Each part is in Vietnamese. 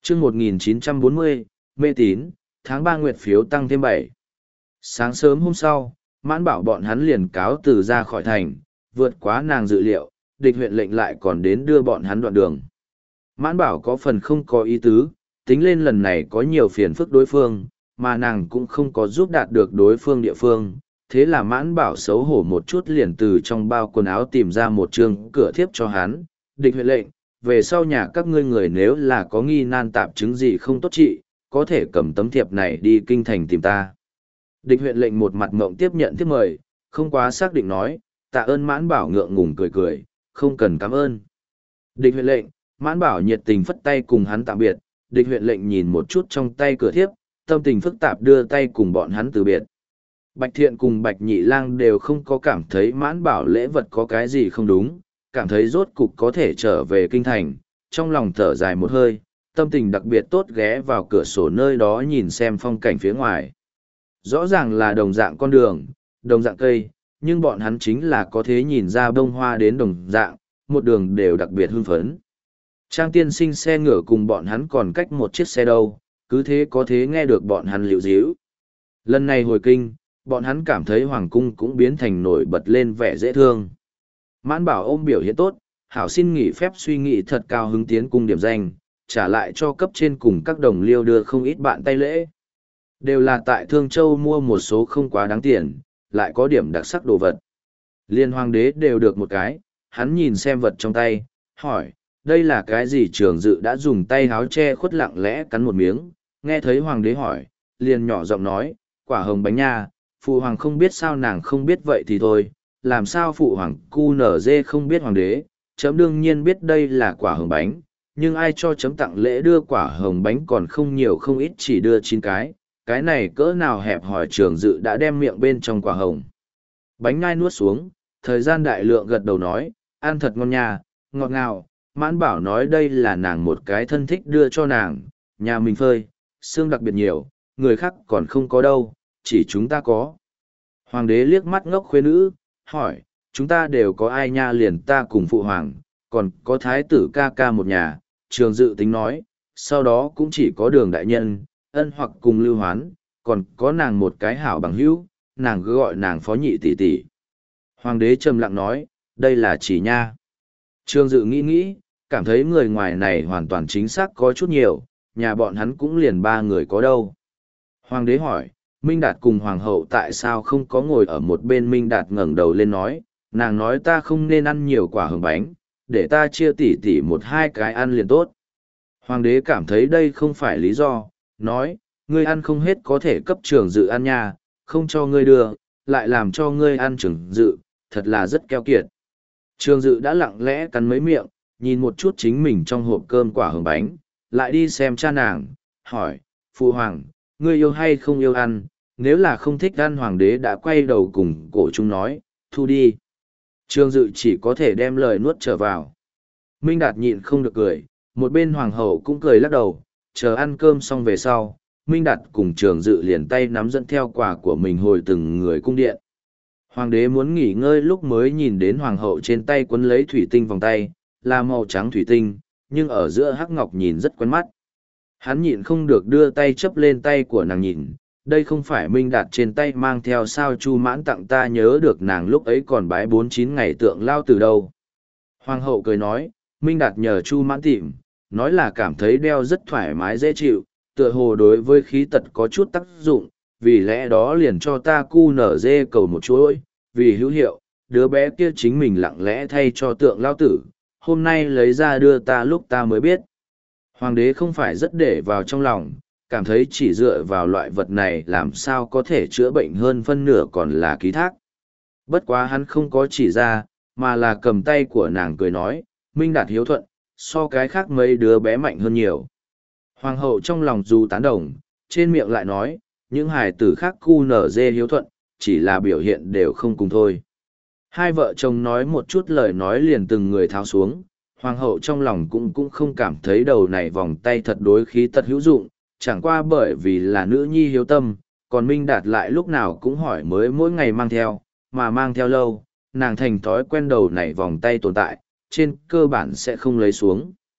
chương 1940, mê tín, tháng 3 nguyệt phiếu tăng thêm 7. Sáng sớm hôm sau, Mãn Bảo bọn hắn liền cáo từ ra khỏi thành, vượt quá nàng dự liệu, địch huyện lệnh lại còn đến đưa bọn hắn đoạn đường. Mãn Bảo có phần không có ý tứ, tính lên lần này có nhiều phiền phức đối phương, mà nàng cũng không có giúp đạt được đối phương địa phương. Thế là Mãn Bảo xấu hổ một chút liền từ trong bao quần áo tìm ra một chương cửa thiếp cho hắn. Địch huyện lệnh, về sau nhà các ngươi người nếu là có nghi nan tạp chứng gì không tốt trị, có thể cầm tấm thiệp này đi kinh thành tìm ta. Địch huyện lệnh một mặt ngộng tiếp nhận thiếp mời, không quá xác định nói, tạ ơn. Mãn Bảo ngượng ngùng cười cười, không cần cảm ơn. Địch huyện lệnh, Mãn Bảo nhiệt tình phất tay cùng hắn tạm biệt. Địch huyện lệnh nhìn một chút trong tay cửa thiếp, tâm tình phức tạp đưa tay cùng bọn hắn từ biệt. Bạch Thiện cùng Bạch Nhị Lang đều không có cảm thấy Mãn Bảo lễ vật có cái gì không đúng, cảm thấy rốt cục có thể trở về kinh thành, trong lòng thở dài một hơi, tâm tình đặc biệt tốt ghé vào cửa sổ nơi đó nhìn xem phong cảnh phía ngoài. Rõ ràng là đồng dạng con đường, đồng dạng cây, nhưng bọn hắn chính là có thể nhìn ra bông hoa đến đồng dạng, một đường đều đặc biệt hưng phấn. Trang tiên sinh xe ngựa cùng bọn hắn còn cách một chiếc xe đâu, cứ thế có thế nghe được bọn hắn liễu díu. Lần này hồi kinh, bọn hắn cảm thấy hoàng cung cũng biến thành nổi bật lên vẻ dễ thương. Mãn Bảo ôm biểu hiện tốt, hảo xin nghỉ phép suy nghĩ thật cao hứng tiến cung điểm danh, trả lại cho cấp trên cùng các đồng liêu đưa không ít bạn tay lễ. Đều là tại Thương Châu mua một số không quá đáng tiền, lại có điểm đặc sắc đồ vật. Liên hoàng đế đều được một cái, hắn nhìn xem vật trong tay, hỏi, đây là cái gì? Trường Dự đã dùng tay háo che khuất lặng lẽ cắn một miếng, nghe thấy hoàng đế hỏi, liền nhỏ giọng nói, quả hồng bánh nha, phụ hoàng không biết sao nàng không biết vậy thì thôi, làm sao phụ hoàng cu nở dê không biết hoàng đế, chấm đương nhiên biết đây là quả hồng bánh, nhưng ai cho chấm tặng lễ đưa quả hồng bánh còn không nhiều không ít chỉ đưa 9 cái này cỡ nào hẹp hỏi. Trường Dự đã đem miệng bên trong quả hồng bánh ngai nuốt xuống, thời gian đại lượng gật đầu nói, ăn thật ngon nha, ngọt ngào. Mãn Bảo nói đây là nàng một cái thân thích đưa cho nàng, nhà mình phơi, xương đặc biệt nhiều, người khác còn không có đâu, chỉ chúng ta có. Hoàng đế liếc mắt ngốc khuê nữ, hỏi, chúng ta đều có ai nha? Liền ta cùng phụ hoàng, còn có thái tử ca ca một nhà. Trường Dự tính nói, sau đó cũng chỉ có Đường đại nhân, Ân hoặc cùng Lưu Hoán, còn có nàng một cái hảo bằng hữu, nàng cứ gọi nàng phó nhị tỷ tỷ. Hoàng đế trầm lặng nói, đây là chỉ nha. Trường Dự nghĩ, cảm thấy người ngoài này hoàn toàn chính xác có chút nhiều, nhà bọn hắn cũng liền 3 người có đâu. Hoàng đế hỏi, Minh Đạt cùng Hoàng hậu tại sao không có ngồi ở một bên? Minh Đạt ngẩng đầu lên nói, nàng nói ta không nên ăn nhiều quả hồng bánh, để ta chia tỉ tỉ 1-2 cái ăn liền tốt. Hoàng đế cảm thấy đây không phải lý do, nói, ngươi ăn không hết có thể cấp Trường Dự ăn nha, không cho ngươi đưa, lại làm cho ngươi ăn Trường Dự, thật là rất keo kiệt. Trường Dự đã lặng lẽ cắn mấy miệng, nhìn một chút chính mình trong hộp cơm quả hồng bánh, lại đi xem cha nàng, hỏi, phụ hoàng, ngươi yêu hay không yêu ăn? Nếu là không thích ăn, hoàng đế đã quay đầu cùng cổ trung nói, thu đi. Trường Dự chỉ có thể đem lời nuốt trở vào. Minh Đạt nhịn không được cười, một bên hoàng hậu cũng cười lắc đầu, chờ ăn cơm xong về sau, Minh Đạt cùng Trường Dự liền tay nắm dẫn theo quà của mình hồi từng người cung điện. Hoàng đế muốn nghỉ ngơi lúc mới nhìn đến hoàng hậu trên tay quấn lấy thủy tinh vòng tay, là màu trắng thủy tinh, nhưng ở giữa hắc ngọc nhìn rất quen mắt. Hắn nhịn không được đưa tay chấp lên tay của nàng nhìn, đây không phải Minh Đạt trên tay mang theo sao Chu Mãn tặng ta, nhớ được nàng lúc ấy còn bái 4-9 ngày tượng lao từ đâu. Hoàng hậu cười nói, Minh Đạt nhờ Chu Mãn tìm, nói là cảm thấy đeo rất thoải mái dễ chịu, tựa hồ đối với khí tật có chút tác dụng, vì lẽ đó liền cho ta cu nở dê cầu một chuỗi, vì hữu hiệu, đứa bé kia chính mình lặng lẽ thay cho tượng lao tử, hôm nay lấy ra đưa ta lúc ta mới biết. Hoàng đế không phải rất để vào trong lòng, cảm thấy chỉ dựa vào loại vật này làm sao có thể chữa bệnh, hơn phân nửa còn là ký thác. Bất quá hắn không có chỉ ra, mà là cầm tay của nàng cười nói, Minh Đạt hiếu thuận, so cái khác mấy đứa bé mạnh hơn nhiều. Hoàng hậu trong lòng dù tán đồng, trên miệng lại nói, những hài tử khác cu nở dê hiếu thuận, chỉ là biểu hiện đều không cùng thôi. Hai vợ chồng nói một chút lời nói liền từng người tháo xuống, hoàng hậu trong lòng cũng không cảm thấy đầu này vòng tay thật đối khí tật hữu dụng, chẳng qua bởi vì là nữ nhi hiếu tâm, còn Minh Đạt lại lúc nào cũng hỏi mới mỗi ngày mang theo, mà mang theo lâu, nàng thành thói quen đầu này vòng tay tồn tại, trên cơ bản sẽ không lấy xuống.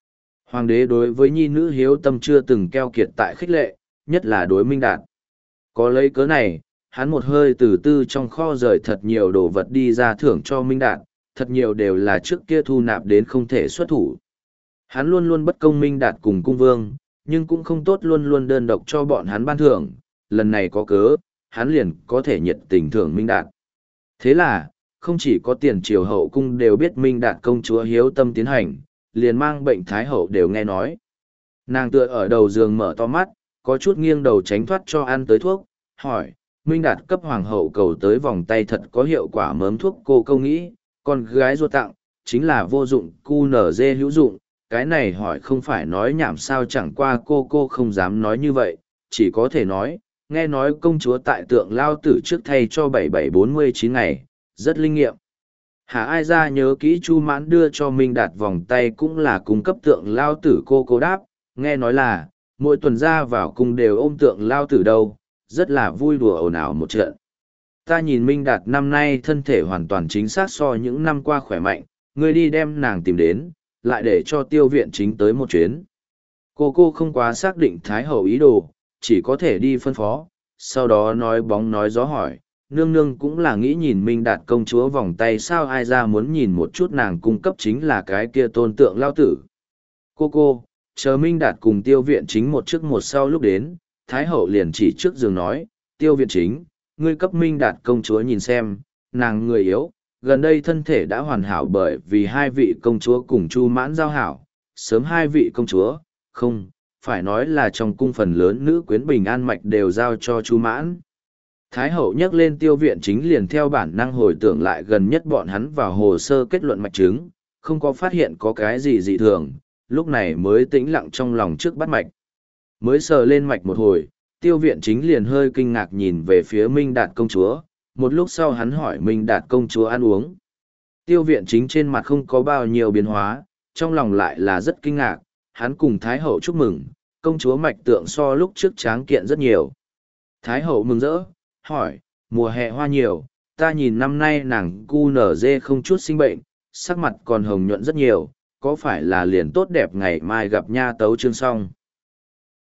Hoàng đế đối với nhi nữ hiếu tâm chưa từng keo kiệt tại khích lệ, nhất là đối Minh Đạt. Có lấy cớ này, hắn một hơi từ từ trong kho rời thật nhiều đồ vật đi ra thưởng cho Minh Đạt, thật nhiều đều là trước kia thu nạp đến không thể xuất thủ. Hắn luôn luôn bất công Minh Đạt cùng cung vương, nhưng cũng không tốt luôn luôn đơn độc cho bọn hắn ban thưởng, lần này có cớ, hắn liền có thể nhiệt tình thưởng Minh Đạt. Thế là, không chỉ có tiền triều hậu cung đều biết Minh Đạt công chúa hiếu tâm tiến hành, liền mang bệnh thái hậu đều nghe nói. Nàng tựa ở đầu giường mở to mắt, có chút nghiêng đầu tránh thoát cho ăn tới thuốc, hỏi, Minh Đạt cấp hoàng hậu cầu tới vòng tay thật có hiệu quả mớm thuốc cô câu nghĩ, con gái ruột tặng, chính là vô dụng cu nở dê hữu dụng, cái này hỏi không phải nói nhảm sao chẳng qua cô không dám nói như vậy, chỉ có thể nói, nghe nói công chúa tại tượng lao tử trước thay cho 7749 ngày, rất linh nghiệm. Hả ai ra nhớ kỹ Chu Mãn đưa cho Minh Đạt vòng tay cũng là cung cấp tượng lao tử cô đáp, nghe nói là, mỗi tuần ra vào cung đều ôm tượng lao tử đâu, rất là vui đùa ồn ào một trận. Ta nhìn Minh Đạt năm nay thân thể hoàn toàn chính xác so những năm qua khỏe mạnh, ngươi đi đem nàng tìm đến, lại để cho tiêu viện chính tới một chuyến. Cô không quá xác định Thái Hậu ý đồ, chỉ có thể đi phân phó, sau đó nói bóng nói gió hỏi, nương nương cũng là nghĩ nhìn Minh Đạt công chúa vòng tay sao ai ra muốn nhìn một chút nàng cung cấp chính là cái kia tôn tượng lao tử. Cô, chờ Minh Đạt cùng tiêu viện chính một trước một sau lúc đến, Thái Hậu liền chỉ trước giường nói, tiêu viện chính, ngươi cấp Minh Đạt công chúa nhìn xem, nàng người yếu, gần đây thân thể đã hoàn hảo bởi vì hai vị công chúa cùng Chu Mãn giao hảo, sớm hai vị công chúa, không, phải nói là trong cung phần lớn nữ quyến bình an mạch đều giao cho Chu Mãn. Thái Hậu nhắc lên tiêu viện chính liền theo bản năng hồi tưởng lại gần nhất bọn hắn vào hồ sơ kết luận mạch chứng, không có phát hiện có cái gì dị thường, lúc này mới tĩnh lặng trong lòng trước bắt mạch. Mới sờ lên mạch một hồi, tiêu viện chính liền hơi kinh ngạc nhìn về phía Minh Đạt công chúa, một lúc sau hắn hỏi Minh Đạt công chúa ăn uống. Tiêu viện chính trên mặt không có bao nhiêu biến hóa, trong lòng lại là rất kinh ngạc, hắn cùng Thái Hậu chúc mừng, công chúa mạch tượng so lúc trước tráng kiện rất nhiều. Thái Hậu mừng rỡ, hỏi, mùa hè hoa nhiều, ta nhìn năm nay nàng cu nở dê không chút sinh bệnh, sắc mặt còn hồng nhuận rất nhiều, có phải là liền tốt đẹp ngày mai gặp nha tấu chương xong.